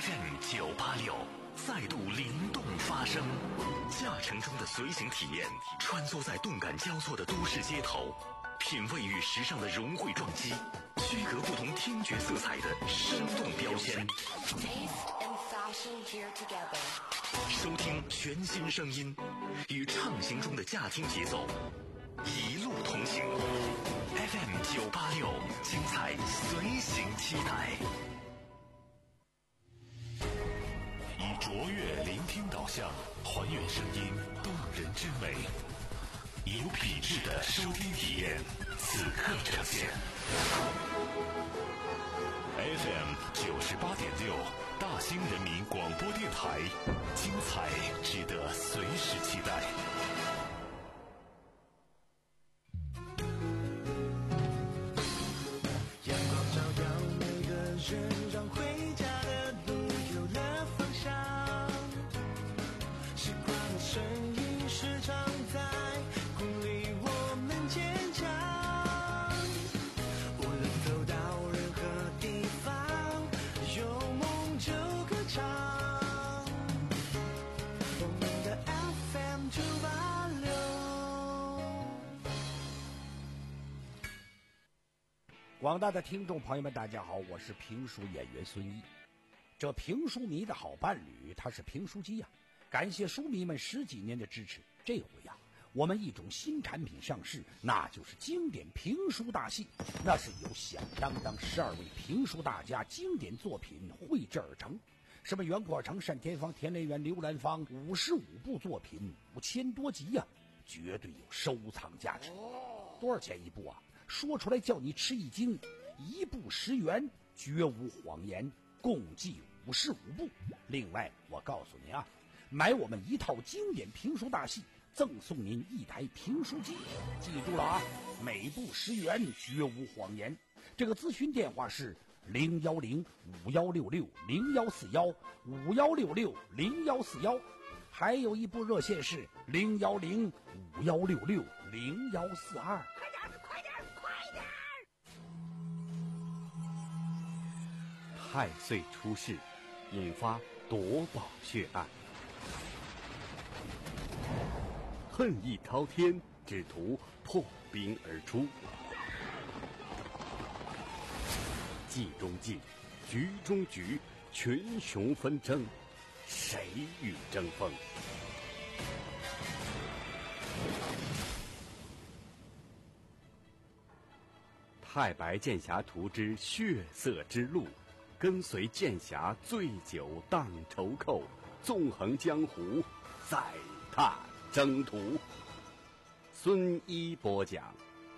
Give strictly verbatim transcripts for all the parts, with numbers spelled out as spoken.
F M 九八六再度灵动发声，驾乘中的随行体验，穿梭在动感交错的都市街头，品味与时尚的融汇撞击，区隔不同听觉色彩的生动标签。收听全新声音，与畅行中的驾听节奏，一路同行。F M 九八六，精彩随行期待。以卓越聆听导向，还原声音动人之美，有品质的收听体验，此刻呈现。F M 九十八点六，大兴人民广播电台，精彩值得随时期待。 阳光照耀每个人，让回家的路有了方向。时光的声音时常在鼓励我们坚强。无论走到任何地方，有梦就歌唱。我们的 F M 九八六。 广大的听众朋友们，大家好，我是评书演员孙一。这评书迷的好伴侣，他是评书机呀、啊。感谢书迷们十几年的支持。这回呀、啊，我们一种新产品上市，那就是经典评书大戏。那是由响当当十二位评书大家经典作品绘制而成。什么袁阔成、单田芳、田连元、刘兰芳，五十五部作品，五千多集呀、啊，绝对有收藏价值。多少钱一部啊？说出来叫你吃一惊，一部十元，绝无谎言，共计五十五部。另外，我告诉您啊，买我们一套经典评书大戏，赠送您一台评书机。记住了啊，每部十元，绝无谎言。这个咨询电话是零幺零五幺六六零幺四幺五幺六六零幺四幺，还有一部热线是零幺零五幺六六零幺四二。快点，快点，快点！ 太岁出事，引发夺宝血案。恨意滔天，只图破冰而出。计中计，局中局，群雄纷争，谁与争锋？太白剑侠图之血色之路，跟随剑侠醉酒荡愁寇，纵横江湖，再踏征途。孙一播讲。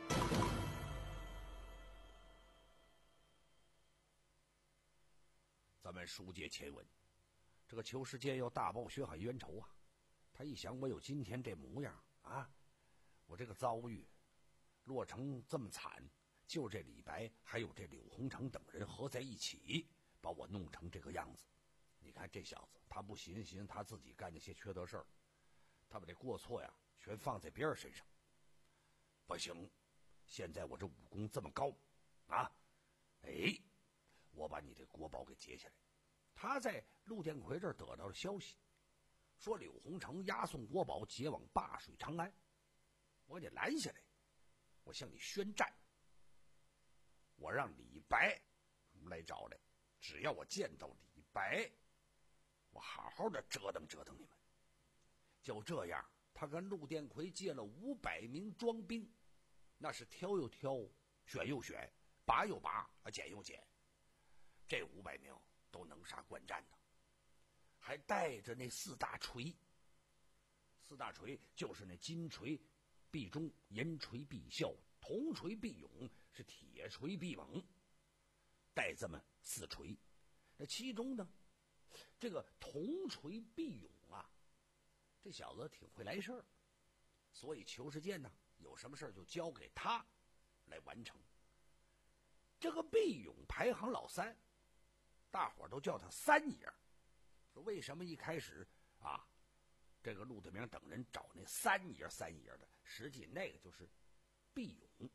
咱们书接前文，这个裘世坚要大报薛海冤仇啊！他一想，我有今天这模样啊，我这个遭遇落成这么惨，就这李白还有这柳洪成等人合在一起，把我弄成这个样子。你看这小子，他不寻寻他自己干那些缺德事儿，他把这过错呀全放在别人身上。不行，现在我这武功这么高啊，哎，我把你这国宝给截下来。他在陆殿魁这儿得到了消息，说柳洪成押送国宝解往灞水长安，我得拦下来，我向你宣战。我让李白来找来，只要我见到李白，我好好的折腾折腾你们。就这样，他跟陆殿魁借了五百名庄兵，那是挑又挑，选又选，拔又拔，捡又捡。这五百名都能杀惯战的，还带着那四大锤。四大锤就是那金锤必中，银锤必效，铜锤必勇，是铁锤必猛。带这么四锤，那其中呢，这个铜锤必勇啊，这小子挺会来事儿，所以裘世坚呢，有什么事儿就交给他来完成。这个必勇排行老三，大伙儿都叫他三爷。说为什么一开始啊，这个陆德明等人找那三爷三爷的，实际那个就是必勇。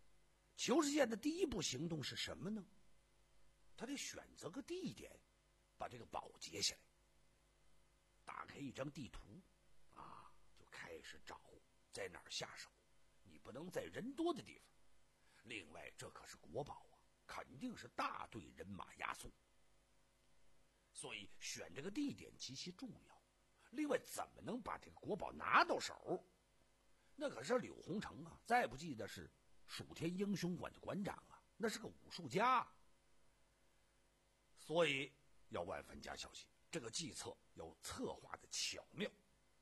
裘世坚的第一步行动是什么呢？他得选择个地点， 把这个宝截下来，打开一张地图啊，就开始找在哪儿下手。你不能在人多的地方。另外，这可是国宝啊，肯定是大队人马押送，所以选这个地点极其重要。另外，怎么能把这个国宝拿到手？那可是柳洪成啊，再不济的是蜀天英雄馆的馆长啊，那是个武术家，所以要万分加小心，这个计策要策划的巧妙。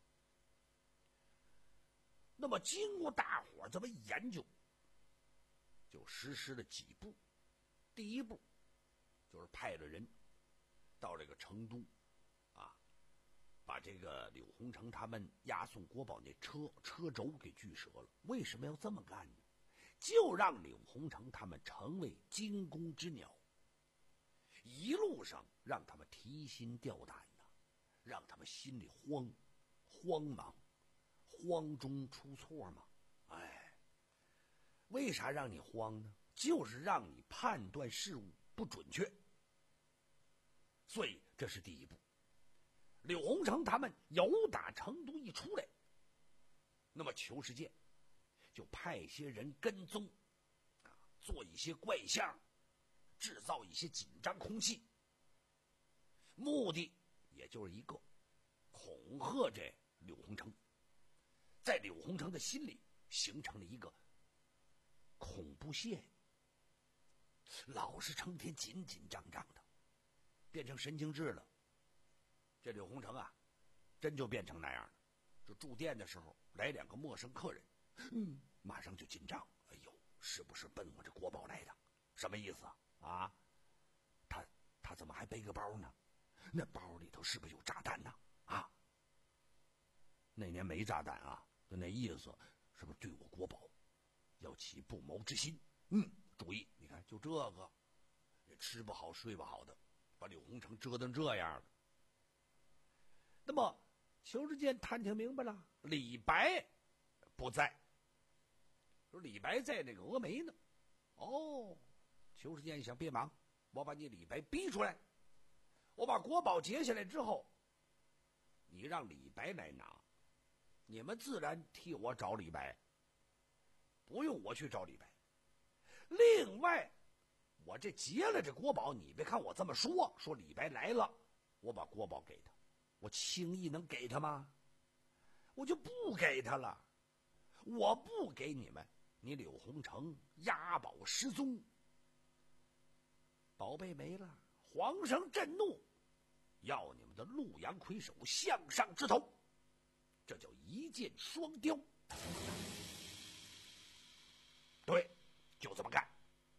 那么经过大伙这么一研究，就实施了几步。第一步就是派了人到这个成都啊，把这个柳洪成他们押送国宝那车车轴给锯折了。为什么要这么干呢？就让柳洪成他们成为惊弓之鸟，一路上让他们提心吊胆的，让他们心里慌慌忙，慌中出错嘛。哎，为啥让你慌呢？就是让你判断事物不准确。所以这是第一步。柳洪成他们由打成都一出来，那么裘世建就派些人跟踪啊，做一些怪象，制造一些紧张空气，目的也就是一个恐吓这柳洪成，在柳洪成的心里形成了一个恐怖线，老是成天紧紧张张的，变成神经质了。这柳洪成啊，真就变成那样了。就住店的时候来两个陌生客人，嗯，马上就紧张。哎呦，是不是奔我这国宝来的？什么意思啊？啊，他他怎么还背个包呢？那包里头是不是有炸弹呢？啊，那年没炸弹啊，就那意思，是不是对我国宝要起不谋之心？嗯，注意，你看，就这个，也吃不好睡不好的，把柳洪成折腾这样了。那么裘世建探听明白了，李白不在，说李白在那个峨眉呢。哦，裘世建想，别忙，我把你李白逼出来，我把国宝截下来之后，你让李白来拿，你们自然替我找李白，不用我去找李白。另外，我这截了这国宝，你别看我这么说，说李白来了，我把国宝给他，我轻易能给他吗？我就不给他了。我不给你们，你柳洪成押宝失踪，宝贝没了，皇上震怒，要你们的陆阳魁首项上之头，这叫一箭双雕。对，就这么干。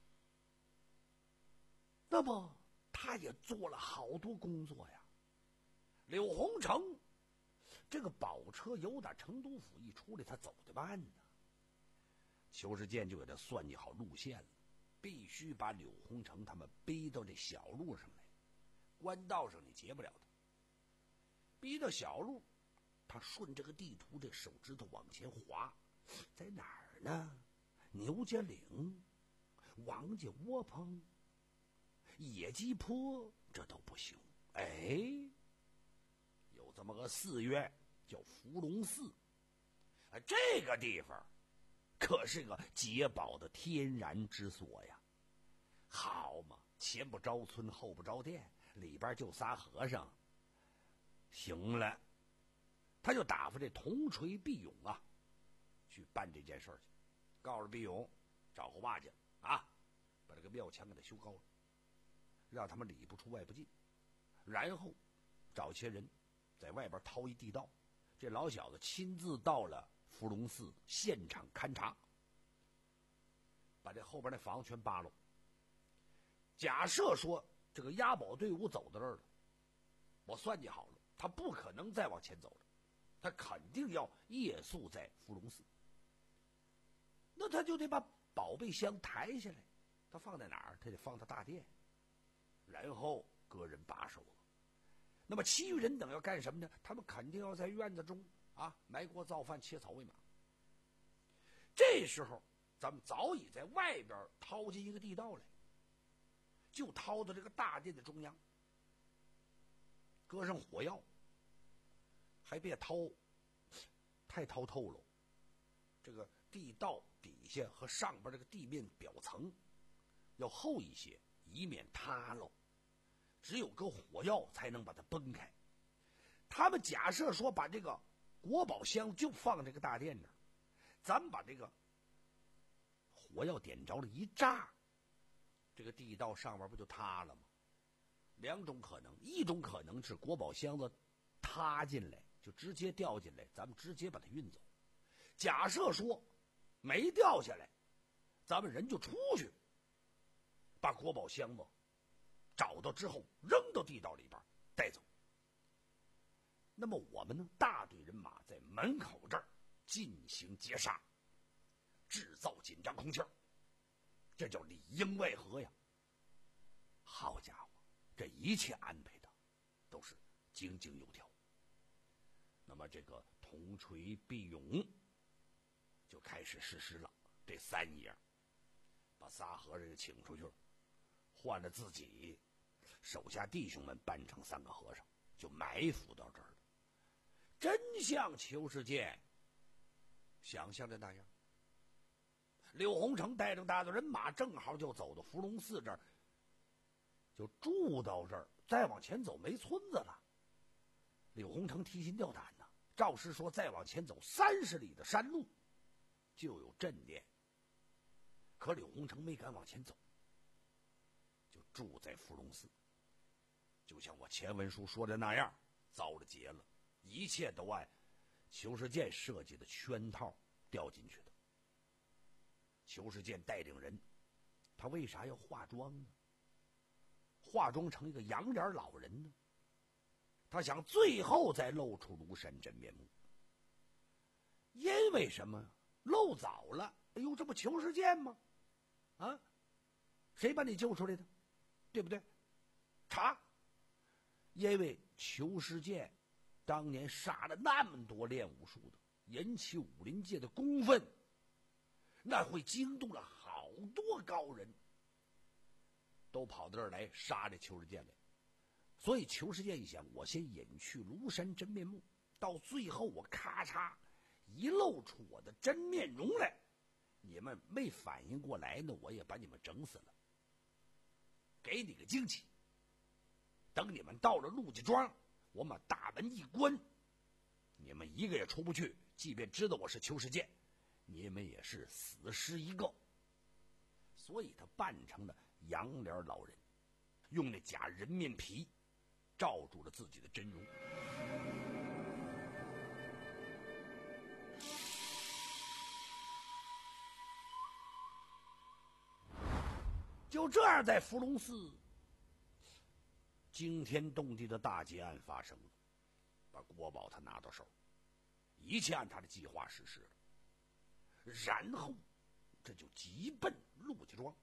那么他也做了好多工作呀。柳洪成这个宝车由打成都府一出来，他走得慢呢。裘世建就给他算计好路线了，必须把柳洪成他们逼到这小路上来，官道上你截不了他。逼到小路，他顺这个地图这手指头往前滑，在哪儿呢？牛家岭、王家窝棚、野鸡坡，这都不行。哎，有这么个寺院叫伏龙寺，啊，这个地方可是个劫宝的天然之所呀。好嘛，前不着村后不着店，里边就仨和尚。行了，他就打发这铜锤毕勇啊去办这件事去，告诉毕勇找个瓦匠啊，把这个庙墙给他修高了，让他们里不出外不进，然后找些人在外边掏一地道，这老小子亲自到了伏龙寺现场勘察，把这后边那房子全扒了。假设说这个押宝队伍走到这儿了，我算计好了，他不可能再往前走了，他肯定要夜宿在伏龙寺。那他就得把宝贝箱抬下来，他放在哪儿？他得放到大殿，然后个人把守了。那么其余人等要干什么呢？他们肯定要在院子中啊埋锅造饭，切草喂马。这时候咱们早已在外边掏进一个地道来，就掏到这个大殿的中央。 搁上火药，还别掏，太掏透了。这个地道底下和上边这个地面表层要厚一些，以免塌喽。只有搁火药才能把它崩开。他们假设说把这个国宝箱就放这个大殿那儿，咱们把这个火药点着了一炸，这个地道上面不就塌了吗？两种可能，一种可能是国宝箱子塌进来就直接掉进来，咱们直接把它运走。假设说没掉下来，咱们人就出去把国宝箱子找到之后扔到地道里边带走。那么我们呢，大队人马在门口这儿进行截杀，制造紧张空气，这叫里应外合呀。好家伙，这一切安排的都是井井有条。那么这个铜锤毕勇就开始实施了。这三爷把仨和尚请出去了，换了自己手下弟兄们扮成三个和尚，就埋伏到这儿了。真像裘世健想象的那样，柳洪成带着大队人马正好就走到伏龙寺这儿，就住到这儿，再往前走没村子了。柳洪成提心吊胆呐，赵师说再往前走三十里的山路就有镇店，可柳洪成没敢往前走，就住在伏龙寺。就像我前文书说的那样，遭了劫了，一切都按裘世健设计的圈套掉进去的。裘世健带领人，他为啥要化妆呢？化妆成一个洋脸老人呢？他想最后再露出庐山真面目。因为什么？露早了，哎呦，这不裘世健吗？啊，谁把你救出来的？对不对？查。因为裘世健当年杀了那么多练武术的，引起武林界的公愤，那会惊动了好多高人，都跑到这儿来杀这裘世健来。所以裘世健一想，我先隐去庐山真面目，到最后我咔嚓一露出我的真面容来，你们没反应过来呢，我也把你们整死了，给你个惊喜。等你们到了陆家庄，我把大门一关，你们一个也出不去，即便知道我是裘世健，你们也是死尸一个。所以他扮成了洋脸老人，用那假人面皮罩住了自己的真容。就这样，在伏龙寺惊天动地的大劫案发生了，把国宝他拿到手，一切按他的计划实施了。然后这就急奔陆家庄。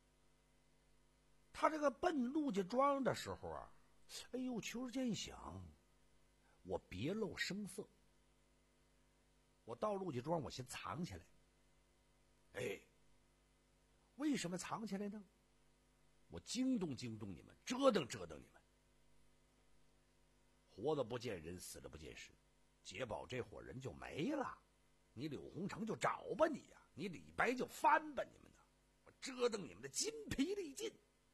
他这个奔陆家庄的时候啊，哎呦，裘世健想，我别露声色，我到陆家庄我先藏起来。哎，为什么藏起来呢？我惊动惊动你们，折腾折腾你们。活的不见人，死的不见尸，劫宝这伙人就没了，你柳洪成就找吧你呀、啊，你李白就翻吧你们呢，我折腾你们的筋疲力尽。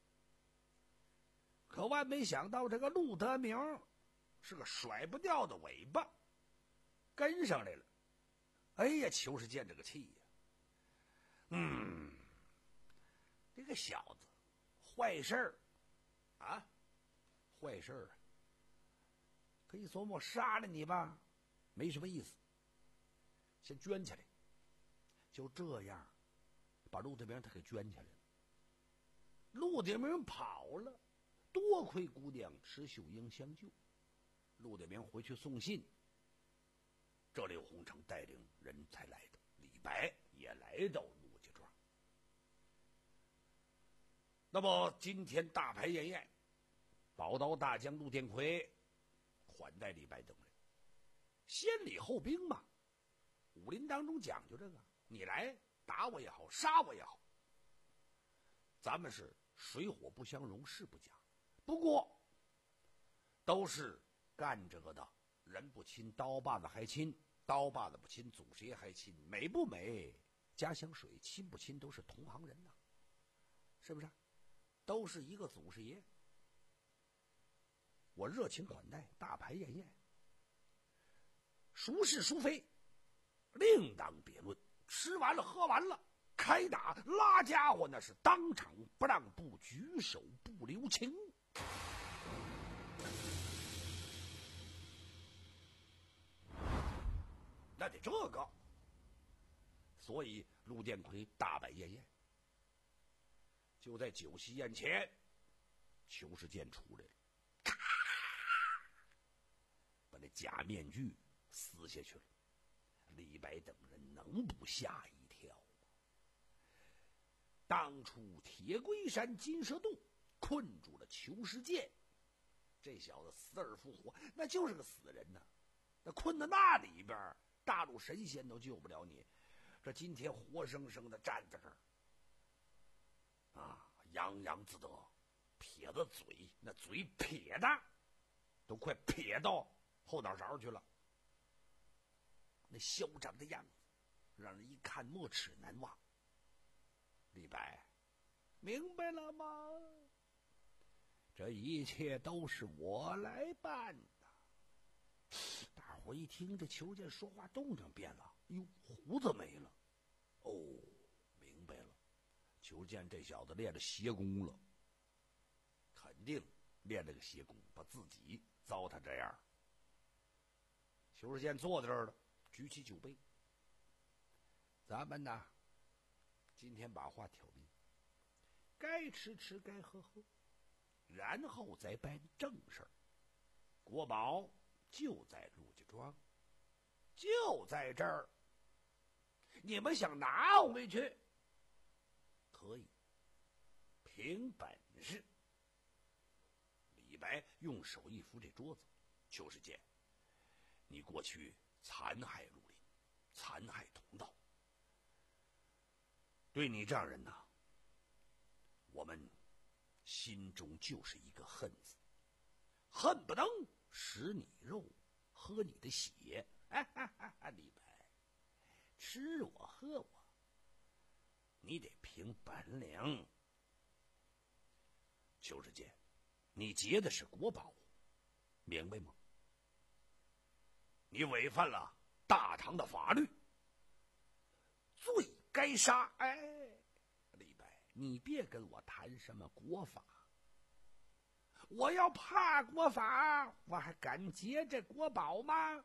可万没想到，这个陆德明是个甩不掉的尾巴，跟上来了。哎呀，裘世健这个气呀！嗯，这个小子坏事儿啊，坏事儿啊！可以琢磨杀了你吧，没什么意思，先圈起来。就这样，把陆德明他给圈起来了。陆德明跑了，多亏姑娘池秀英相救。陆德明回去送信，这柳洪成带领人才来的，李白也来到陆家庄。那么今天大排宴宴，宝刀大将陆殿魁款待李白等人，先礼后兵嘛。武林当中讲究这个，你来打我也好，杀我也好，咱们是水火不相容，誓不假。不过都是干这个的。人不亲，刀把子还亲；刀把子不亲，祖师爷还亲。美不美？家乡水，亲不亲，都是同行人呐，是不是？都是一个祖师爷。我热情款待，大排宴宴，孰是孰非，另当别论。吃完了，喝完了，开打拉家伙，那是当场不让步，举手不留情。那得这个，所以陆建奎大摆宴宴。就在酒席宴前，裘世健出来了，咔，把那假面具撕下去了。李白等人能不吓一跳吗？当初铁龟山金蛇洞困住了裘世健，这小子死而复活，那就是个死人呐！那困在那里边，大陆神仙都救不了你。这今天活生生的站在这儿，啊，洋洋自得，撇着嘴，那嘴撇的都快撇到后脑勺去了。那嚣张的样子，让人一看没齿难忘。李白，明白了吗？这一切都是我来办的。大伙一听这裘健说话动静变了，哟，胡子没了。哦，明白了，裘健这小子练了邪功了，肯定练了个邪功，把自己糟蹋这样。裘世健坐在这儿了，举起酒杯，咱们呢，今天把话挑明，该吃吃，该喝喝，然后再办正事儿。国宝就在陆家庄，就在这儿。你们想拿回去，可以，凭本事。李白用手一扶这桌子，裘世健，你过去残害绿林，残害同道，对你这样人呐，我们心中就是一个恨字，恨不能食你肉，喝你的血。哈哈哈哈！李白，吃我喝我，你得凭本领。裘世健，你劫的是国宝，明白吗？你违反了大唐的法律，罪该杀。哎，李白，你别跟我谈什么国法，我要怕国法，我还敢劫这国宝吗？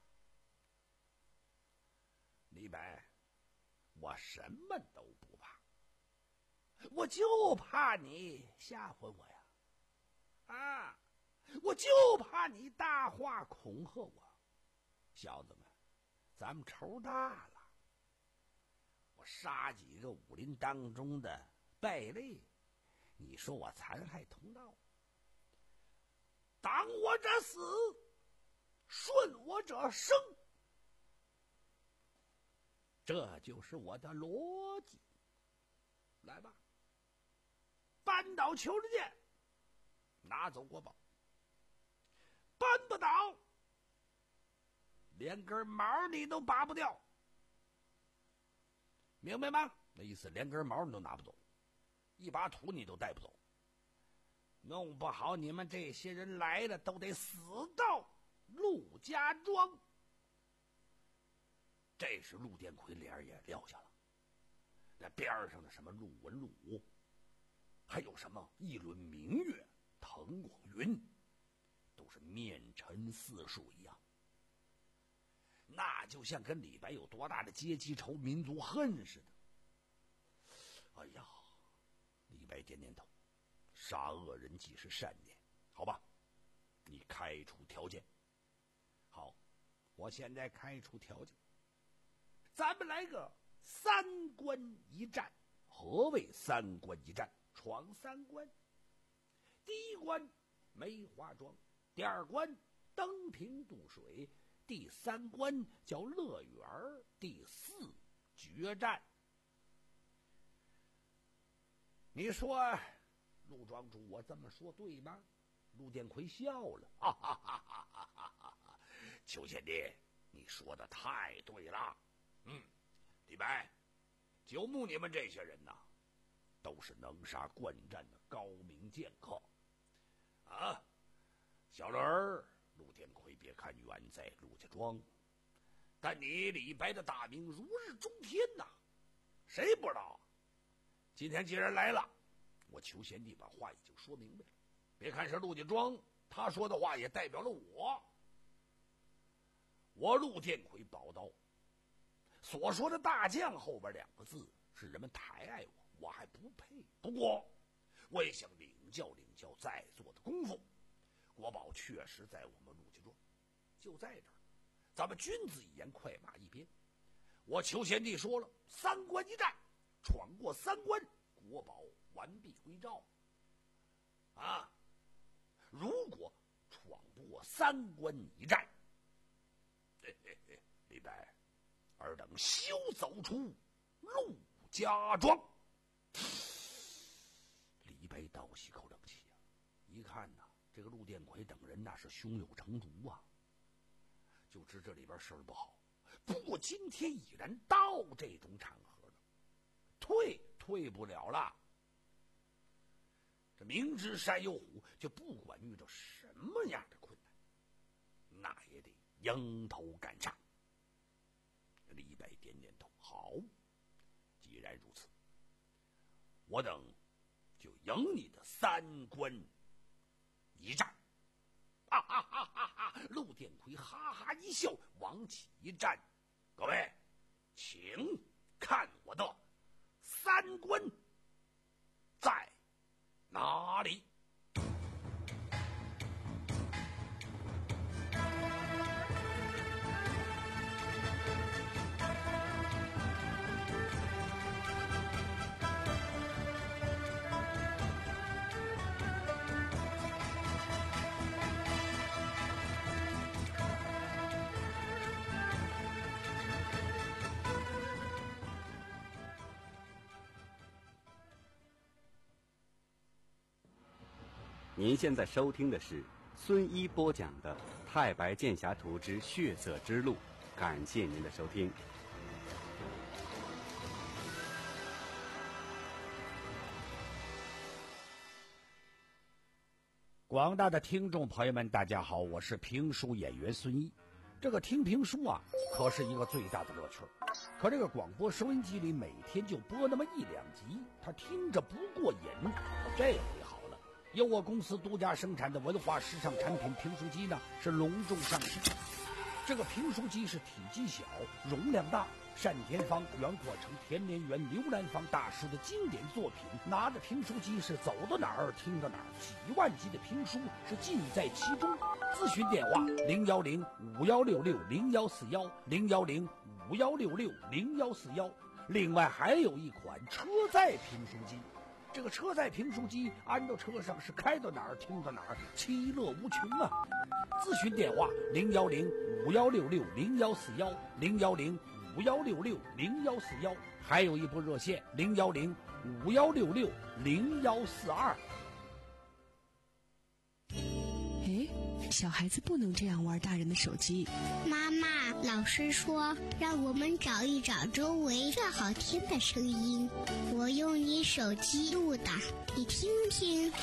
李白，我什么都不怕，我就怕你吓唬我呀！啊，我就怕你大话恐吓我。小子们，咱们仇大了，我杀几个武林当中的败类，你说我残害同道，挡我者死，顺我者生，这就是我的逻辑。来吧，扳倒裘世健，拿走国宝；扳不倒，连根毛你都拔不掉，明白吗？那意思连根毛你都拿不走，一把土你都带不走。弄不好你们这些人来了都得死到陆家庄。这时陆建奎脸也撂下了，那边上的什么陆文武，还有什么一轮明月、滕广云，都是面沉似水一样。那就像跟李白有多大的阶级仇、民族恨似的。哎呀，李白点点头，杀恶人既是善念，好吧，你开出条件。好，我现在开出条件，咱们来个三关一战。何谓三关一战？闯三关。第一关梅花庄，第二关登平渡水，第三关叫乐园，第四决战。你说陆庄主，我这么说对吗？ 陆殿魁笑了，哈哈哈哈哈哈哈！邱贤弟，你说的太对了。嗯，李白、九牧你们这些人呐，都是能杀惯战的高明剑客啊。小人儿陆殿魁，别看远在陆家庄，但你李白的大名如日中天呐，谁不知道？今天既然来了，我求贤弟把话已经说明白了。别看是陆家庄，他说的话也代表了我。我陆殿魁宝刀所说的大将后边两个字，是人们抬爱我，我还不配。不过我也想领教领教在座的功夫。国宝确实在我们陆家庄，就在这儿，咱们君子一言，快马一鞭。我求贤弟说了，三关一战，闯过三关，国宝完璧归赵。啊，如果闯不过三关一战，嘿嘿嘿，李白，尔等休走出陆家庄。李白倒吸口冷气啊，一看呐、啊，这个陆殿魁等人那是胸有成竹啊，就知这里边事儿不好。不过今天已然到这种场合了，退退不了了。这明知山有虎，就不管遇到什么样的困难，那也得迎头赶上。李白点点头，好，既然如此，我等就迎你的三关一战。哈哈哈哈哈！陆殿魁哈哈一笑，往起一站，各位，请看我的三关在哪里？ 您现在收听的是孙一播讲的《太白剑侠图之血色之路》，感谢您的收听。 广大的听众朋友们，大家好，我是评书演员孙一。这个听评书啊，可是一个最大的乐趣。可这个广播收音机里每天就播那么一两集，他听着不过瘾。这回好了，由我公司独家生产的文化时尚产品评书机呢，是隆重上市。这个评书机是体积小，容量大，单田芳、袁阔成、田连元、刘兰芳大师的经典作品。拿着评书机是走到哪儿听到哪儿，几万集的评书是尽在其中。咨询电话零幺零五幺六六零幺四幺零幺零五幺六六零幺四幺。另外还有一款车载评书机。这个车载评书机安到车上是开到哪儿听到哪儿，其乐无穷啊！咨询电话零幺零五幺六六零幺四幺零幺零五幺六六零幺四幺，还有一部热线零幺零五幺六六零幺四二。 哎，小孩子不能这样玩大人的手机。 妈妈，老师说让我们找一找周围最好听的声音，我用你手机录的，你听听。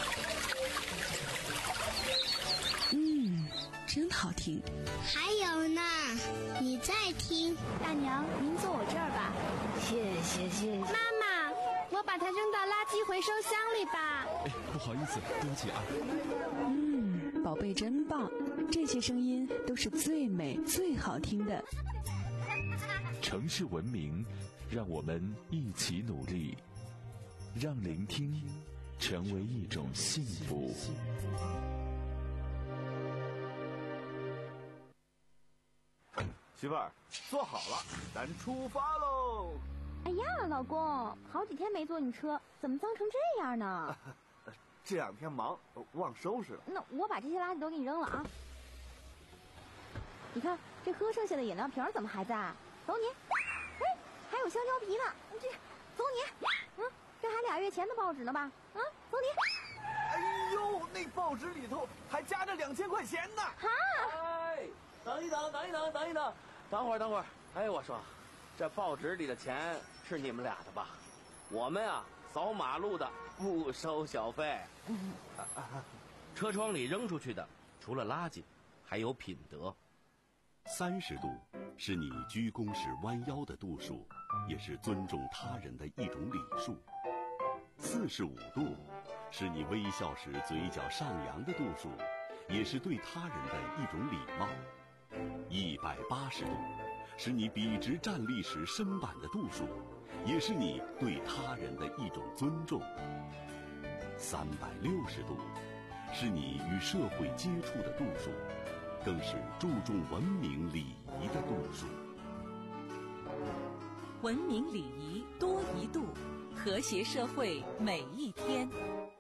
嗯，真好听。 还有呢，你再听。 大娘，您坐我这儿吧。 谢谢谢谢。 妈妈，我把它扔到垃圾回收箱里吧。 哎，不好意思，对不起啊。 嗯，宝贝真棒，这些声音都是最美最好听的。 城市文明，让我们一起努力，让聆听成为一种幸福。 媳妇儿，坐好了，咱出发喽！ 哎呀，老公，好几天没坐你车，怎么脏成这样呢？ 这两天忙，忘收拾了。 那我把这些垃圾都给你扔了啊！你看，这喝剩下的饮料瓶怎么还在？走你！哎，还有香蕉皮呢，这走你！嗯，这还俩月前的报纸呢吧？啊，走你！ 哎呦，那那报纸里头还夹着两千块钱呢。 啊！ 哎，等一等，等一等，等一等，等会儿，等会儿。哎，我说，这报纸里的钱是你们俩的吧？我们啊，扫马路的不收小费。 车窗里扔出去的，除了垃圾，还有品德。 三十度是你鞠躬时弯腰的度数，也是尊重他人的一种礼数。四十五度是你微笑时嘴角上扬的度数，也是对他人的一种礼貌。一百八十度是你笔直站立时身板的度数，也是你对他人的一种尊重。三百六十度是你与社会接触的度数，更是注重文明礼仪的度数。 文明礼仪多一度，和谐社会每一天。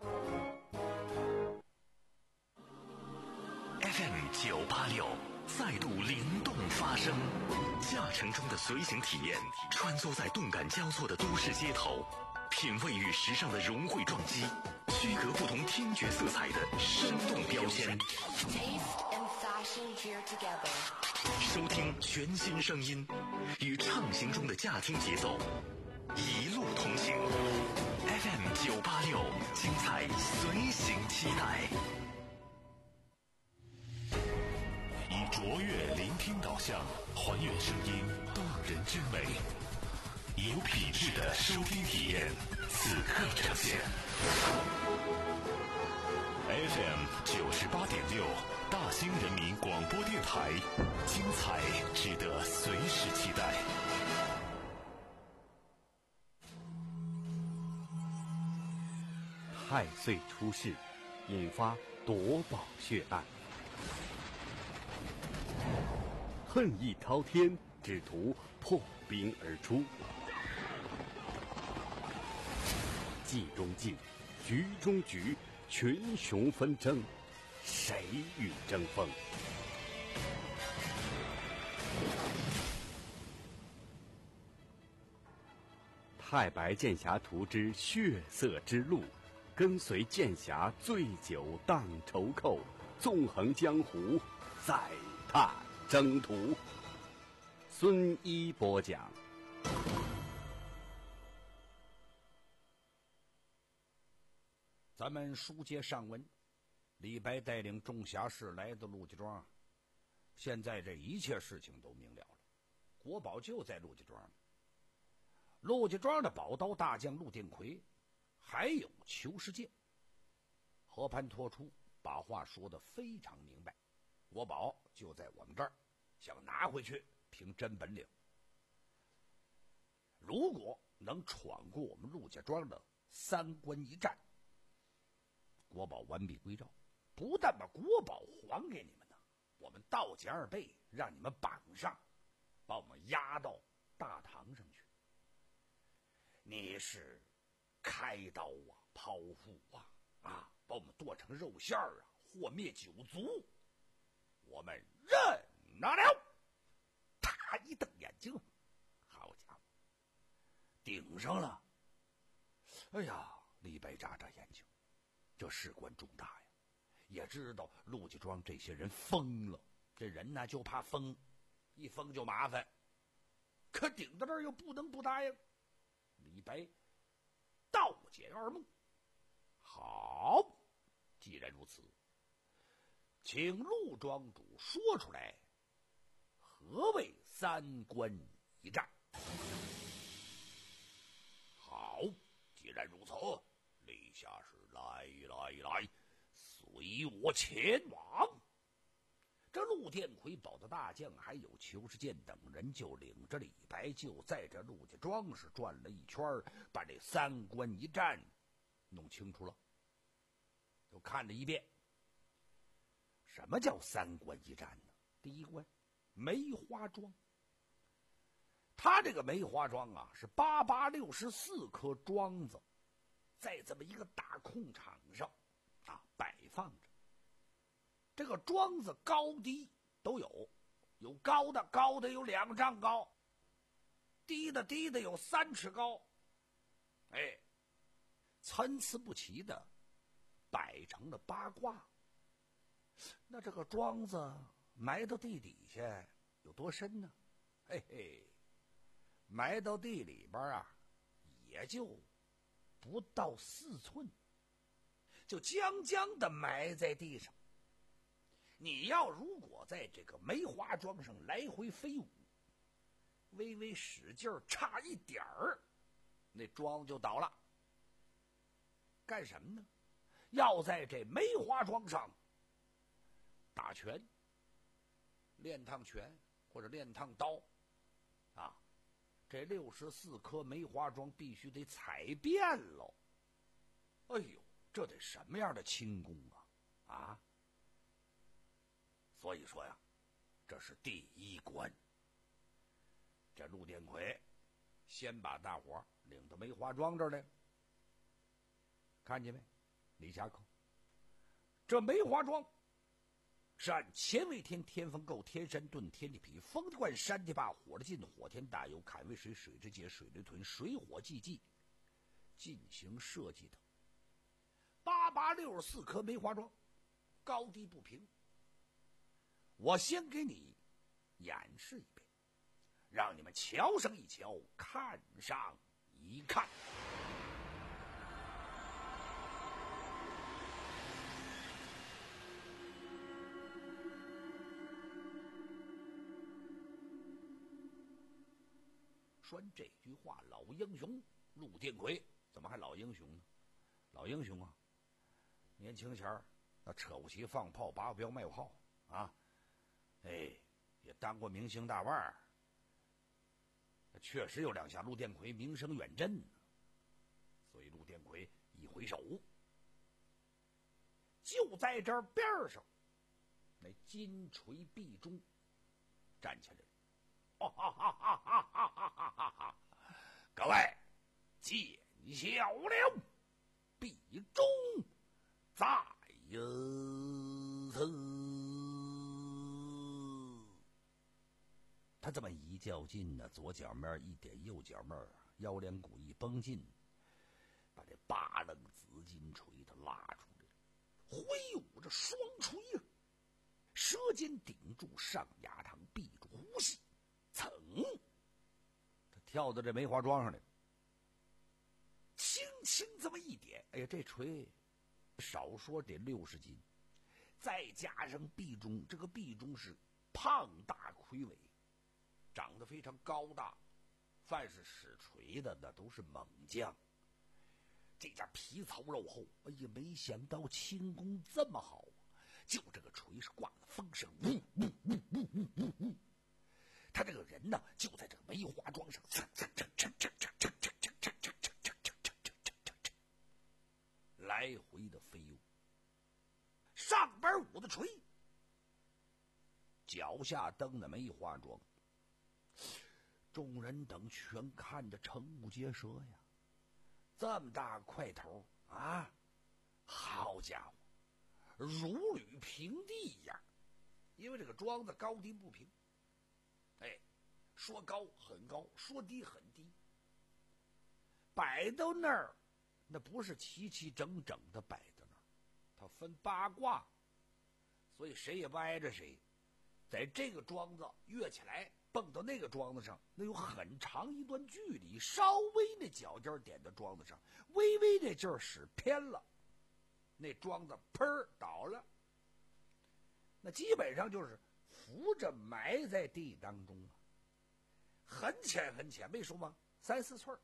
F M 九八六再度灵动发声，驾乘中的随行体验，穿梭在动感交错的都市街头，品味与时尚的融汇撞击，区隔不同听觉色彩的生动标签。收听全新声音，与畅行中的驾听节奏，一路同行。F M 九八六，精彩随行期待。以卓越聆听导向，还原声音动人之美，有品质的收听体验，此刻呈现。F M 九十八点六，大兴人民广播电台，精彩值得随时期待。 太岁出世，引发夺宝血案。恨意滔天，只图破冰而出。计中计，局中局，群雄纷争，谁与争锋？太白剑侠图之血色之路，跟随剑侠醉酒荡愁寇，纵横江湖，再踏征途。孙一播讲。 咱们书接上文，李白带领众侠士来到陆家庄，现在这一切事情都明了了，国宝就在陆家庄。陆家庄的宝刀大将陆殿魁，还有裘世界，和盘托出，把话说得非常明白。国宝就在我们这儿，想拿回去，凭真本领。如果能闯过我们陆家庄的三关一战，国宝完璧归赵，不但把国宝还给你们呢，我们道减二倍，让你们绑上，把我们押到大堂上去。你是开刀啊，剖腹啊，啊，把我们剁成肉馅儿啊，或灭九族，我们认拿了。他一瞪眼睛，好家伙，顶上了！哎呀，李白眨眨眼睛，这事关重大呀，也知道陆家庄这些人疯了，这人呢就怕疯，一疯就麻烦，可顶到这儿又不能不答应。李白倒减二目，好，既然如此，请陆庄主说出来，何谓三关一战？好，既然如此，立下是来来来，随我前往。这陆殿魁、保的大将还有裘世剑等人，就领着李白，就在这陆家庄是转了一圈，把这三关一战弄清楚了，就看了一遍。什么叫三关一战呢？第一关，梅花桩。他这个梅花桩啊，是八八六十四颗桩子，在这么一个大空场上啊摆放着。这个桩子高低都有，有高的，高的有两丈高，低的低的有三尺高，哎，参差不齐的摆成了八卦。那这个庄子埋到地底下有多深呢？嘿嘿，埋到地里边啊，也就不到四寸，就将将的埋在地上。你要如果在这个梅花桩上来回飞舞，微微使劲儿，差一点儿，那桩就倒了。干什么呢？要在这梅花桩上打拳，练趟拳或者练趟刀，啊，这六十四颗梅花桩必须得踩遍喽。哎呦，这得什么样的轻功啊！啊，所以说呀，这是第一关。这陆殿魁先把大伙领到梅花桩这儿来，看见没？李霞客，这梅花桩是按乾为天，天风姤，天山遁，天地痞，风的贯，山地坝，火的进，火天大有，坎为水，水之界，水雷屯，水火既济进行设计的。八八六十四颗梅花桩，高低不平。我先给你演示一遍，让你们瞧上一瞧，看上一看。说这句话，老英雄陆殿魁，怎么还老英雄呢？老英雄啊，年轻前儿那扯不起放炮，拔不标卖炮啊，哎，也当过明星大腕儿，确实有两下陆殿魁名声远震。所以陆殿魁一挥手，就在这儿边上，那金锤壁中站起来了。哈哈哈哈哈哈哈哈哈！各位见笑了，壁中再有次。他这么一较劲呢，左脚面一点，右脚面腰连骨一绷劲，把这八棱紫金锤他拉出来了，挥舞着双锤啊，舌尖顶住上牙膛，闭住呼吸。噌，他跳到这梅花桩上来，轻轻这么一点，哎呀，这锤少说得六十斤，再加上壁中，这个壁中是胖大魁伟，长得非常高大，凡是使锤的那都是猛将。这家皮糙肉厚，哎呀，没想到轻功这么好，就这个锤是挂了风声，呜呜呜呜呜呜呜。他这个人呢，就在这个梅花桩上，来回的飞舞，上边舞的锤，脚下蹬的梅花桩，众人等全看着瞠目结舌呀！这么大块头啊，好家伙，如履平地一样，因为这个桩子高低不平。哎，说高很高，说低很低，摆到那儿，那不是齐齐整整的摆到那儿，它分八卦，所以谁也不挨着谁。在这个桩子跃起来，蹦到那个桩子上，那有很长一段距离，稍微那脚尖点到桩子上，微微那劲儿使偏了，那桩子砰儿倒了，那基本上就是扶着埋在地当中啊，很浅很浅，没说吗？三四寸。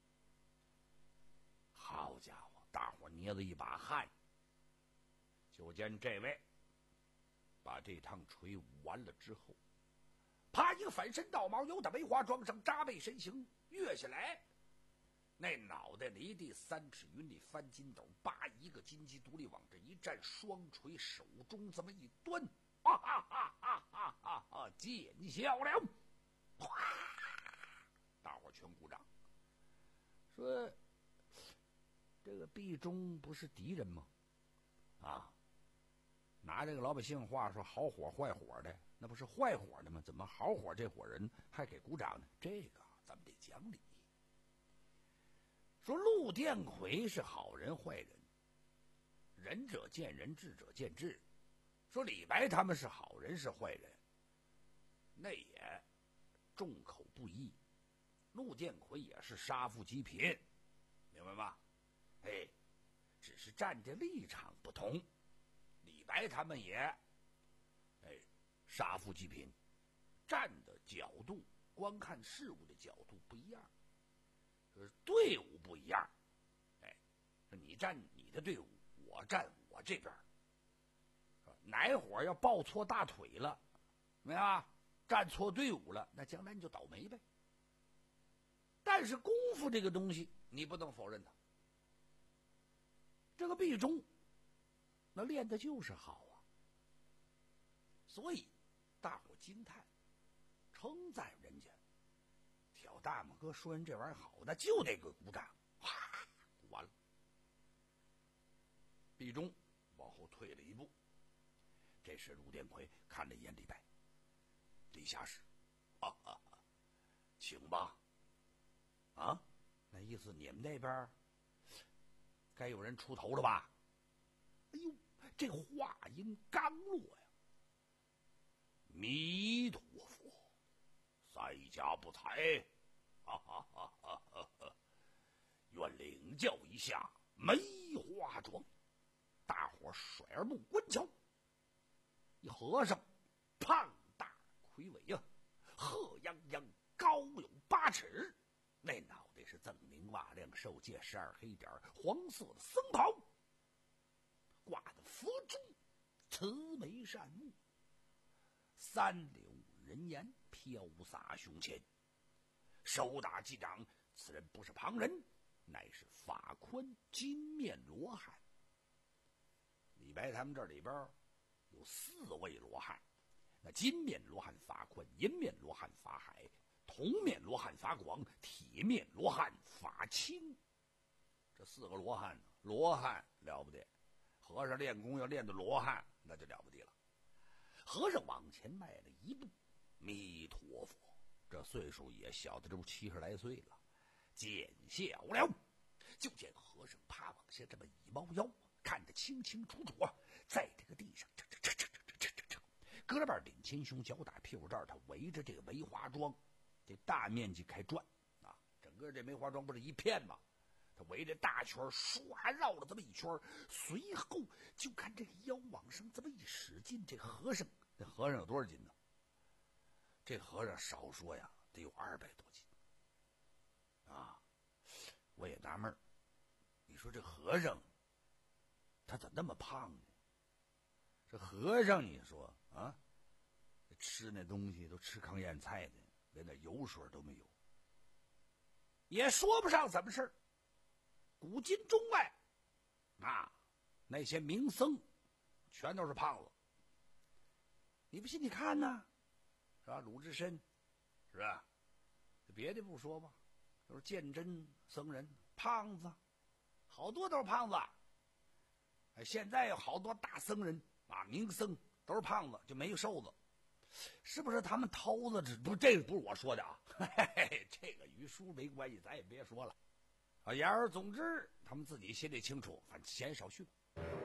好家伙，大伙捏了一把汗。就见这位把这趟锤完了之后，啪一个反身倒毛，由打梅花桩上扎背身形跃下来，那脑袋离地三尺云里翻筋斗，叭一个金鸡独立往这一站，双锤手中这么一端，哈哈哈哈哈哈哈！见笑了，哗！大伙全鼓掌，说这个壁中不是敌人吗？啊，拿这个老百姓话说，好伙坏伙的，那不是坏伙的吗？怎么好伙这伙人还给鼓掌呢？这个咱们得讲理。说陆殿魁是好人坏人， 仁者见仁，智者见智。说李白他们是好人是坏人，那也众口不一。陆建奎也是杀富济贫，明白吗？哎，只是站的立场不同。李白他们也，哎，杀富济贫，站的角度、观看事物的角度不一样，就是队伍不一样。哎，你站你的队伍，我站我这边。哪会儿要抱错大腿了，没有啊？站错队伍了，那将来你就倒霉呗。但是功夫这个东西，你不能否认它。这个毕忠，那练的就是好啊，所以大伙惊叹，称赞人家。挑大拇哥说人这玩意儿好，那就得给鼓掌，哗，完了。毕忠往后退了一步。这时陆建奎看了一眼李白，李下士，啊啊啊，请吧。啊，那意思你们那边该有人出头了吧？哎呦，这话音刚落呀，弥陀佛，在家不才，哈哈哈哈哈哈！愿领教一下梅花桩。大伙甩耳目观瞧，一和尚，胖大魁伟呀、啊，鹤泱泱，高有八尺。那脑袋是锃明瓦亮，手借十二黑点，黄色的僧袍，挂的佛珠，慈眉善目，三绺人言飘洒胸前，手打击掌。此人不是旁人，乃是法宽金面罗汉。李白他们这里边有四位罗汉，那金面罗汉法宽，银面罗汉法海，铜面罗汉法广，铁面罗汉法清。这四个罗汉，罗汉了不得，和尚练功要练到罗汉，那就了不得了。和尚往前迈了一步，弥陀佛，这岁数也小的这不七十来岁了，见笑了。就见和尚趴往下这么一猫腰，看得清清楚楚啊，在这个地上这这这这这这这这胳膊领前胸，脚打屁股这儿，他围着这个梅花桩这大面积开转啊，整个这梅花桩不是一片吗？他围着大圈唰绕了这么一圈，随后就看这个腰往上这么一使劲，这和尚，这和尚有多少斤呢？这和尚少说呀得有二百多斤啊！我也纳闷儿，你说这和尚他怎么那么胖呢？这和尚你说啊，吃那东西都吃糠咽菜的，连点油水都没有，也说不上怎么事儿。古今中外啊，那些名僧全都是胖子。你不信你看呢，是吧？鲁智深，是吧？别的不说吧，就是鉴真僧人，胖子，好多都是胖子。哎，现在有好多大僧人啊，名僧都是胖子，就没有瘦子。是不是他们偷子？这不，这个不是我说的啊，嘿嘿，这个与书没关系，咱也别说了。啊，言而总之，他们自己心里清楚，反正闲言少叙。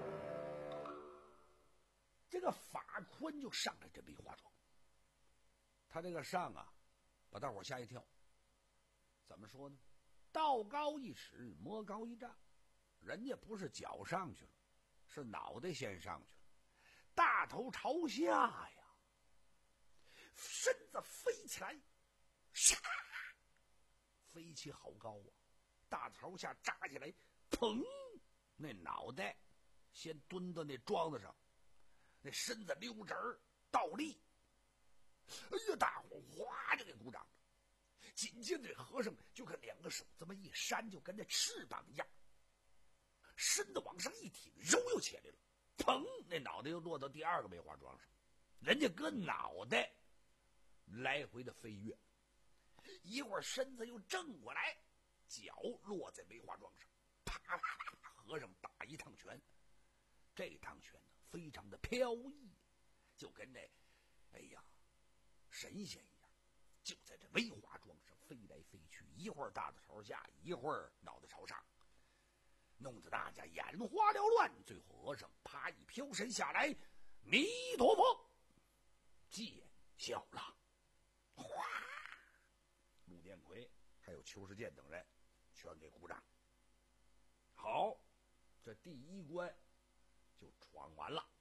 这个法宽就上来这梅花桩，他这个上啊，把大伙吓一跳。怎么说呢？道高一尺，魔高一丈，人家不是脚上去了，是脑袋先上去了，大头朝下呀，身子飞起来，唰，飞起好高啊！大头下扎起来，砰！那脑袋先蹲到那桩子上，那身子溜直儿倒立。哎呀，大伙哗就给鼓掌了。紧接着这和尚就看两个手这么一扇，就跟那翅膀一样，身子往上一挺，揉又起来了，砰！那脑袋又落到第二个梅花桩上，人家搁脑袋来回的飞跃，一会儿身子又正过来，脚落在梅花桩上，啪啪啪，和尚打一趟拳，这趟拳呢非常的飘逸，就跟这哎呀神仙一样，就在这梅花桩上飞来飞去，一会儿大的朝下，一会儿脑袋朝上。 弄得大家眼花缭乱。最后和尚啪一飘身下来，弥陀佛，见效了。哗，陆殿魁还有邱世健等人全给鼓掌。好，这第一关就闯完了，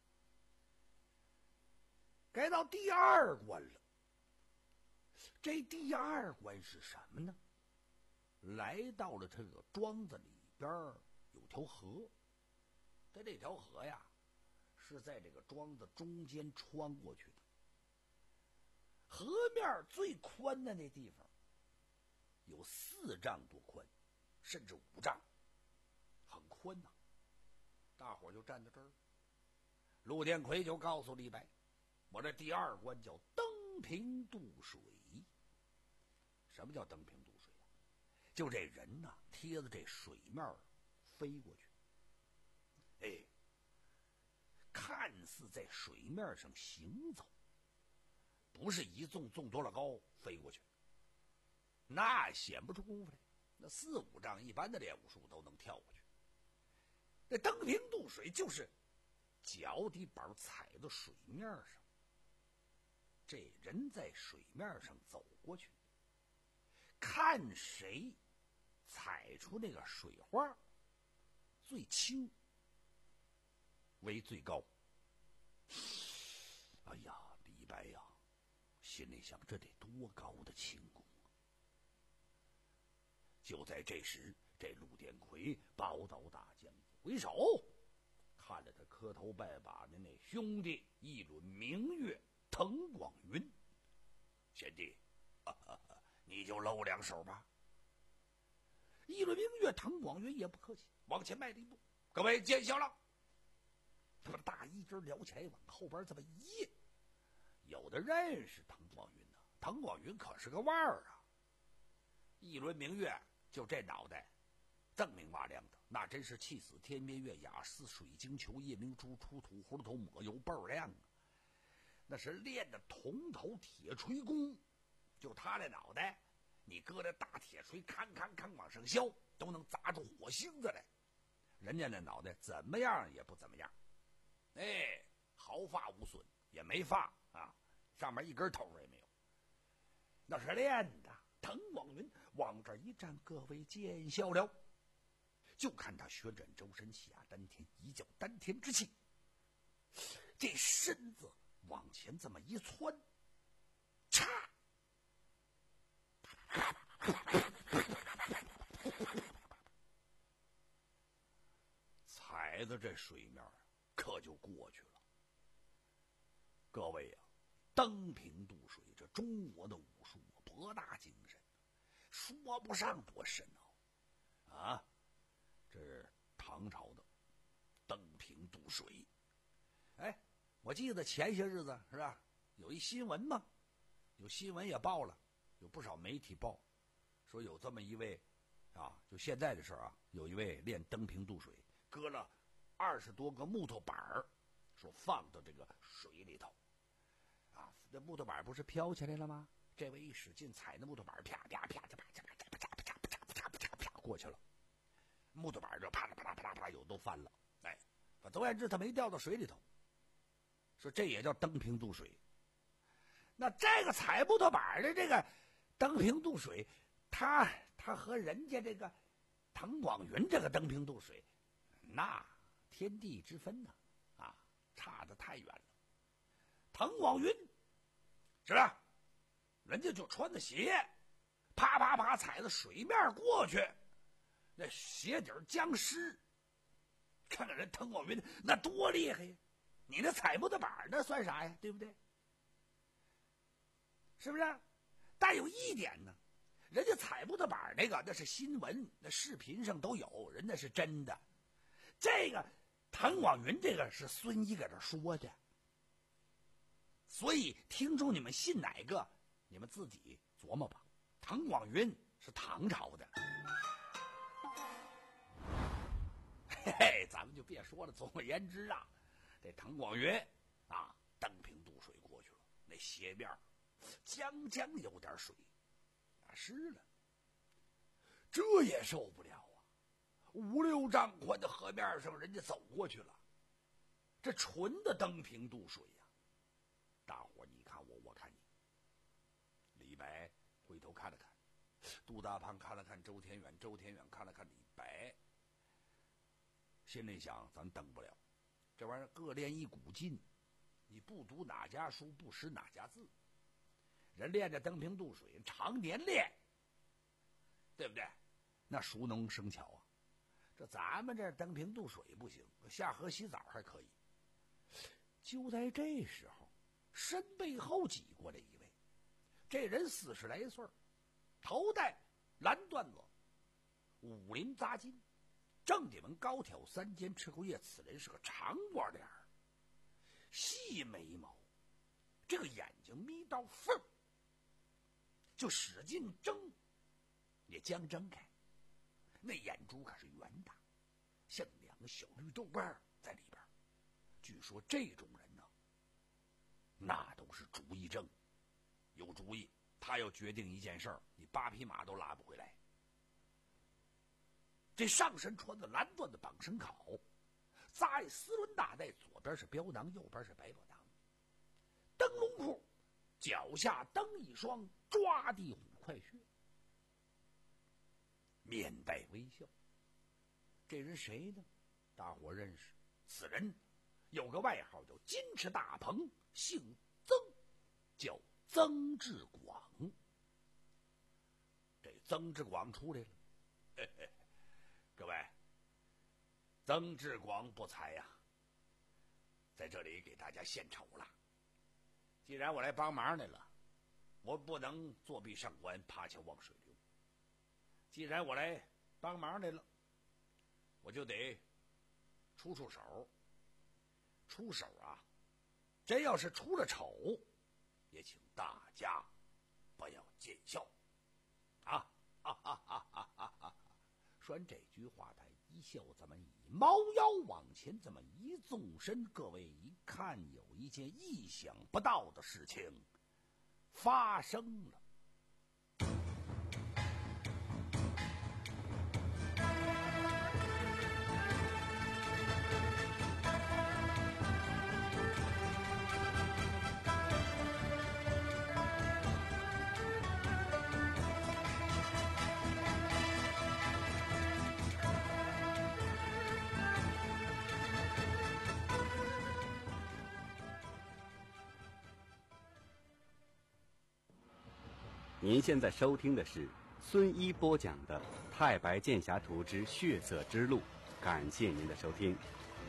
该到第二关了。这第二关是什么呢？来到了这个庄子里边有条河，在这条河呀是在这个庄子中间穿过去的。河面最宽的那地方有四丈多宽，甚至五丈，很宽呐、啊。大伙就站在这儿，陆殿魁就告诉李白，我这第二关叫登平渡水。什么叫登平渡水啊？就这人呐、啊，贴着这水面飞过去，哎，看似在水面上行走，不是一纵纵多了高飞过去，那显不出功夫来。那四五丈一般的练武术都能跳过去。这登平渡水就是脚底板踩到水面上，这人在水面上走过去，看谁踩出那个水花最轻为最高。哎呀，李白呀，心里想这得多高的轻功啊！就在这时，这陆殿魁宝刀大将一回首，看着他磕头拜把的那兄弟一轮明月滕广云，贤弟，哈哈哈，你就露两手吧。一轮明月滕广云也不客气，往前迈了一步，各位见笑了。他把大衣襟撩起来，往后边这么一掖。有的认识滕广云呢、啊，滕广云可是个腕儿啊。一轮明月就这脑袋，锃明瓦亮的，那真是气死天边月，雅似水晶球，夜明珠，出土葫芦头抹油倍儿亮啊。那是练的铜头铁锤功，就他那脑袋，你搁那大铁锤康康康往上削，都能砸出火星子来。人家那脑袋怎么样也不怎么样，哎，毫发无损，也没发啊，上面一根头也没有，那是练的。滕广云往这一站，各位见笑了。就看他旋转周身，下丹田，一较丹田之气，这身子往前这么一窜，嚓，踩的这水面可就过去了。各位呀、啊，登平渡水，这中国的武术博大精深，说不上多深哦。啊，这是唐朝的登平渡水。哎，我记得前些日子是吧，有一新闻嘛，有新闻也报了，有不少媒体报，说有这么一位啊，就现在的事儿啊，有一位练登平渡水，搁了二十多个木头板儿，说放到这个水里头。啊，这木头板不是飘起来了吗？这位一使劲踩那木头板，啪啪啪啪啪啪啪啪啪啪啪啪啪啪过去了。木头板就啪啦啪啦啪啦啪啦，有都翻了。哎，反总而言之，他没掉到水里头。说这也叫登平渡水。那这个踩木头板的这个登平渡水，他他和人家这个滕广云这个登平渡水，那天地之分呢、啊，啊，差得太远了。滕广云是吧？人家就穿的鞋，啪啪啪踩着水面过去，那鞋底僵尸。看看人滕广云那多厉害呀！你那踩木头板那算啥呀？对不对？是不是？但有一点呢，人家踩木头板那个那是新闻，那视频上都有，人那是真的。这个滕广云这个是孙一搁这说的。所以听众你们信哪个，你们自己琢磨吧。滕广云是唐朝的，嘿嘿，咱们就别说了。总而言之啊，这滕广云啊，登平渡水过去了，那鞋面将将有点水啊湿了，这也受不了啊！ 五六丈宽的河面上，人家走过去了，这纯的登平渡水呀、啊！大伙你看我，我看你。李白回头看了看，杜大胖看了看周天远，周天远看了看李白，心里想：咱登不了，这玩意儿各练一股劲，你不读哪家书，不识哪家字。人练着登平渡水，常年练，对不对？那熟能生巧啊。这咱们这登平渡水不行，下河洗澡还可以。就在这时候，身背后挤过来一位，这人四十来岁，头戴蓝缎子，五绫扎巾，正底纹高挑三尖赤裤叶。此人是个长瓜脸，细眉毛，这个眼睛眯到缝，就使劲睁，也将睁开。那眼珠可是圆大，像两个小绿豆瓣在里边。据说这种人呢，那都是主意正，有主意，他要决定一件事儿，你八匹马都拉不回来。这上身穿的蓝缎的绑身铐，扎一丝纶大带，左边是标囊，右边是白果囊，灯笼裤，脚下蹬一双抓地虎快靴，面带微笑。这人谁呢？大伙认识。此人有个外号叫金翅大鹏，姓曾，叫曾志广。这曾志广出来了，嘿嘿，各位，曾志广不才呀、啊，在这里给大家献丑了。既然我来帮忙来了，我不能作壁上观，爬桥望水流。既然我来帮忙来了，我就得出出手。出手啊，真要是出了丑，也请大家不要见笑啊！哈哈哈哈哈哈！说完这句话，他一笑，这么一猫腰往前，这么一纵身，各位一看，有一件意想不到的事情发生了。 您现在收听的是孙一播讲的《太白剑侠图之血色之路》，感谢您的收听。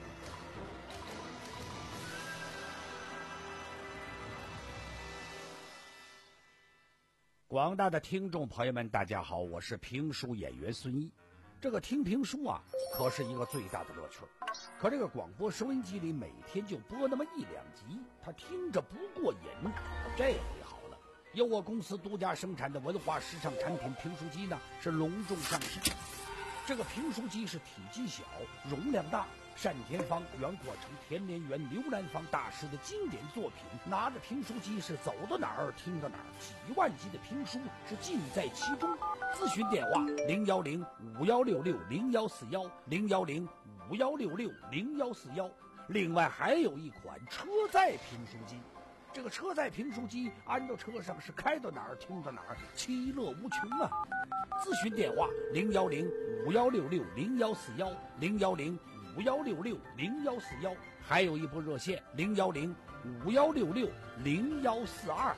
广大的听众朋友们，大家好，我是评书演员孙一。这个听评书啊，可是一个最大的乐趣。可这个广播收音机里每天就播那么一两集，他听着不过瘾。这回好了，由我公司独家生产的文化时尚产品评书机呢，是隆重上市。这个评书机是体积小，容量大，单田芳、袁阔成、田连元、刘兰芳大师的经典作品。拿着评书机是走到哪儿听到哪儿，几万集的评书是尽在其中。咨询电话零幺零五幺六六零幺四幺零幺零五幺六六零幺四幺。另外还有一款车载评书机。这个车载评书机安到车上是开到哪儿听到哪儿，其乐无穷啊！咨询电话零幺零五幺六六零幺四幺零幺零五幺六六零幺四幺，还有一部热线零幺零五幺六六零幺四二。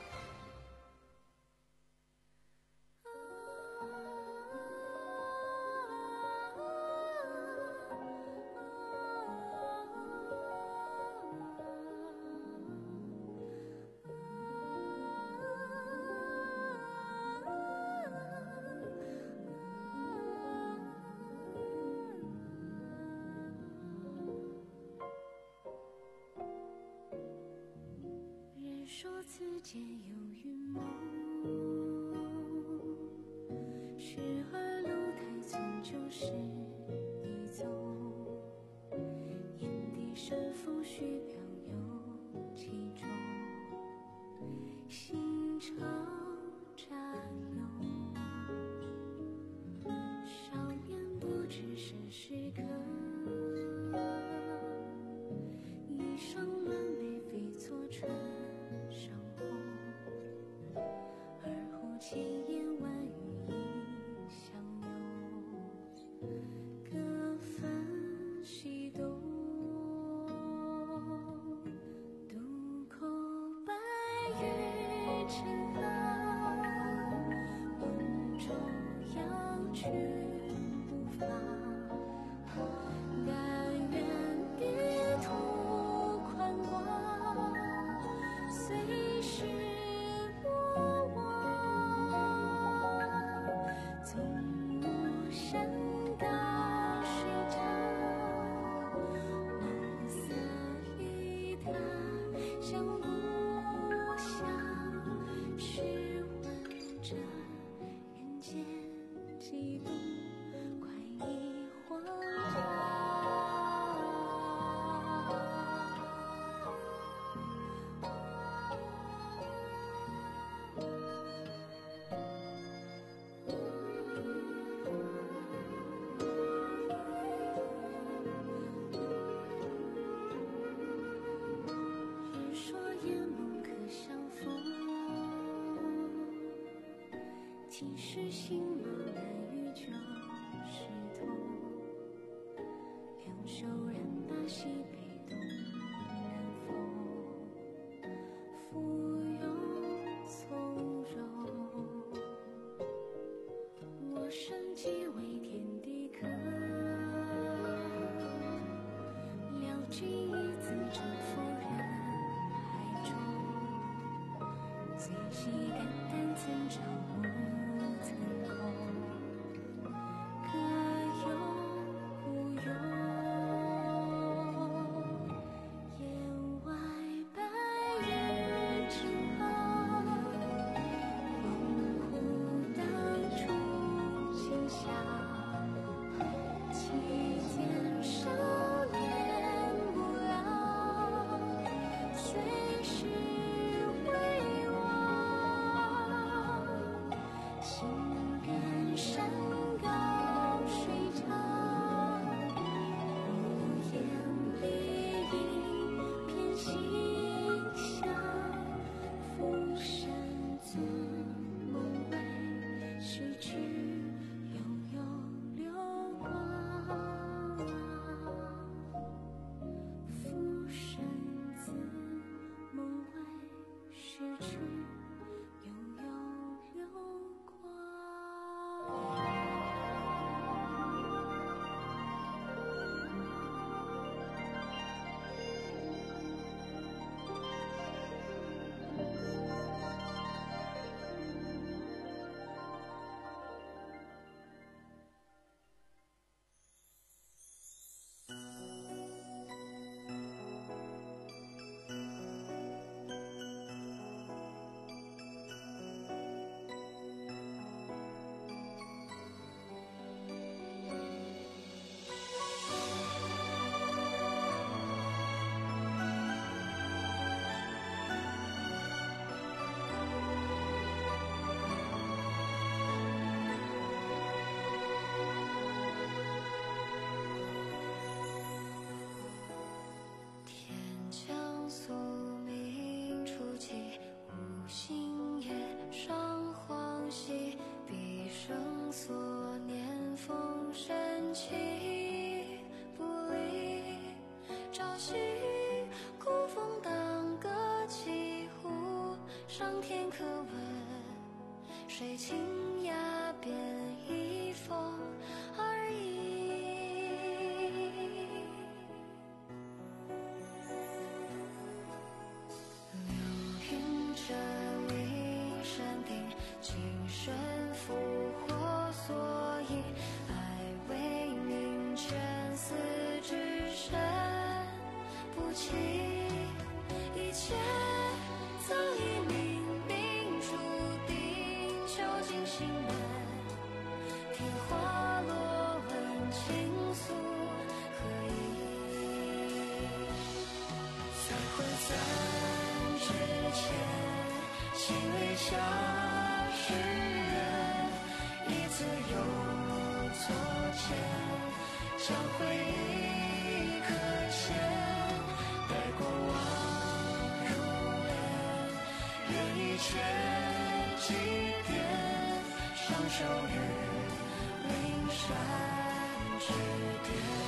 说此间有云梦，时而楼台村就是一宗，眼底山风絮飘有其中，心潮占有，少年不知世事其实心梦难遇就是痛，两手染把西北东南风，附庸从容。我生即为天地客，聊尽一字征服人海中，最喜肝胆曾照目。 水清崖边一风而已，流云遮林山顶，今生复活，所以爱为民权死之身不弃，一切早已冥冥注定，囚禁心门，听花落问情愫何以？在挥散之前，心里下世人，一字有错欠，将回忆刻浅，待过往如烟，愿一切祭奠，上手于灵山之巅。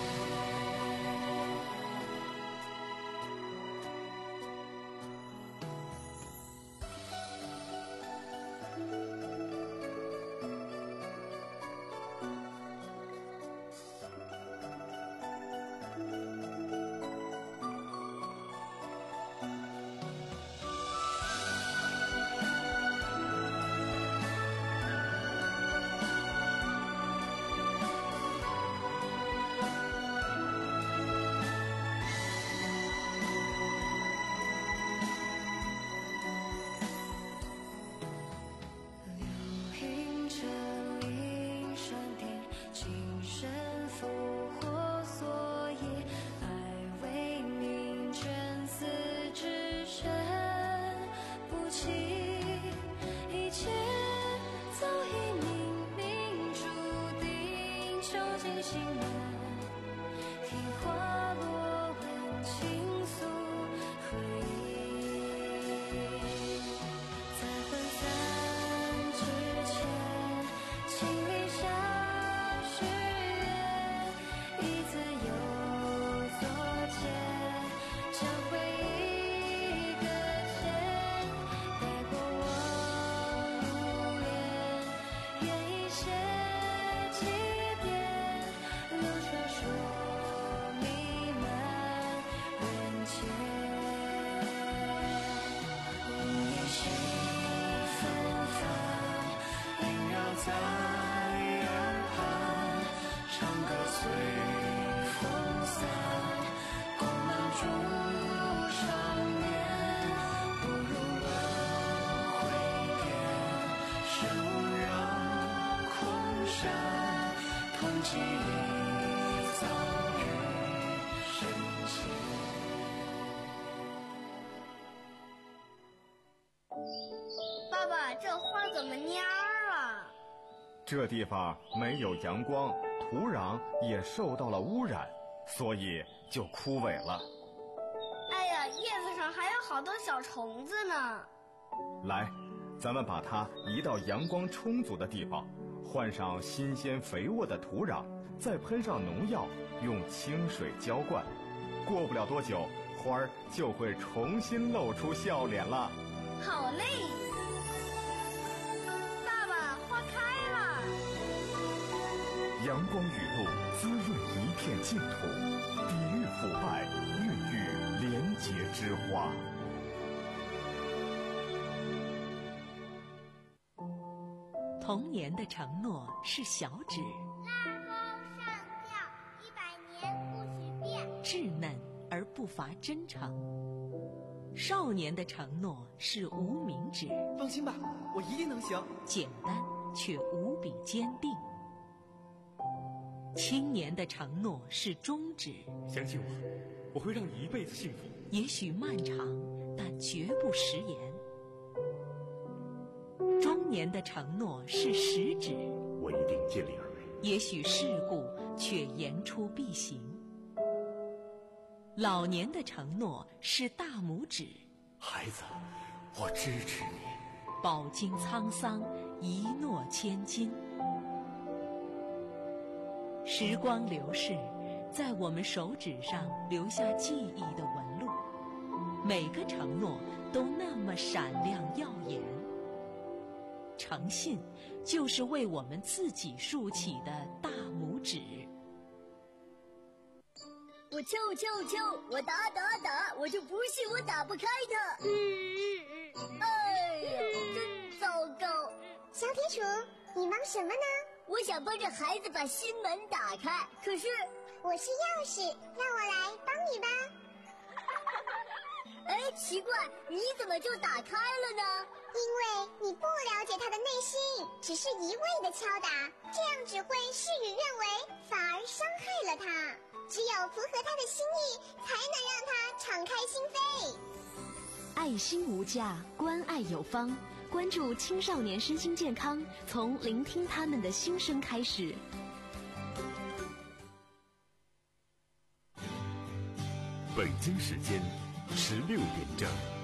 心暖，听花落温倾诉回忆。在分散之前，请立下誓言，一字有作茧，将回忆搁浅，待过往如烟，愿一些起点，流传说弥漫人间。无言心纷繁，萦绕在耳畔，长歌随风散，共满烛长眠，不如轮回点，生让空山，同记忆早于深浅。 爸爸，这花怎么蔫儿了？ 这地方没有阳光，土壤也受到了污染，所以就枯萎了。 哎呀，叶子上还有好多小虫子呢。 来，咱们把它移到阳光充足的地方，换上新鲜肥沃的土壤，再喷上农药，用清水浇灌。过不了多久，花儿就会重新露出笑脸了。 好嘞！爸爸，花开了。 阳光雨露滋润一片净土，抵御腐败，孕育廉洁之花。 童年的承诺是小指， 拉钩上吊，一百年不许变。 稚嫩而不乏真诚。少年的承诺是无名指， 放心吧，我一定能行。 简单却无比坚定。青年的承诺是中指， 相信我，我会让你一辈子幸福。 也许漫长，但绝不食言。中年的承诺是食指， 我一定尽力而为。 也许世故，却言出必行。老年的承诺是大拇指， 孩子，我支持你。 饱经沧桑，一诺千金。时光流逝，在我们手指上留下记忆的纹路，每个承诺都那么闪亮耀眼。诚信就是为我们自己竖起的大拇指。 我敲敲敲，我打打打，我就不信我打不开它。嗯，哎呀，真糟糕！ 小铁鼠，你忙什么呢？ 我想帮着孩子把新门打开，可是我是钥匙，让我来帮你吧。 哎，奇怪，你怎么就打开了呢？ 因为你不了解他的内心，只是一味的敲打，这样只会事与愿违，反而伤害了他。只有符合他的心意，才能让他敞开心扉。 爱心无价，关爱有方。关注青少年身心健康，从聆听他们的心声开始。 北京时间十六点整。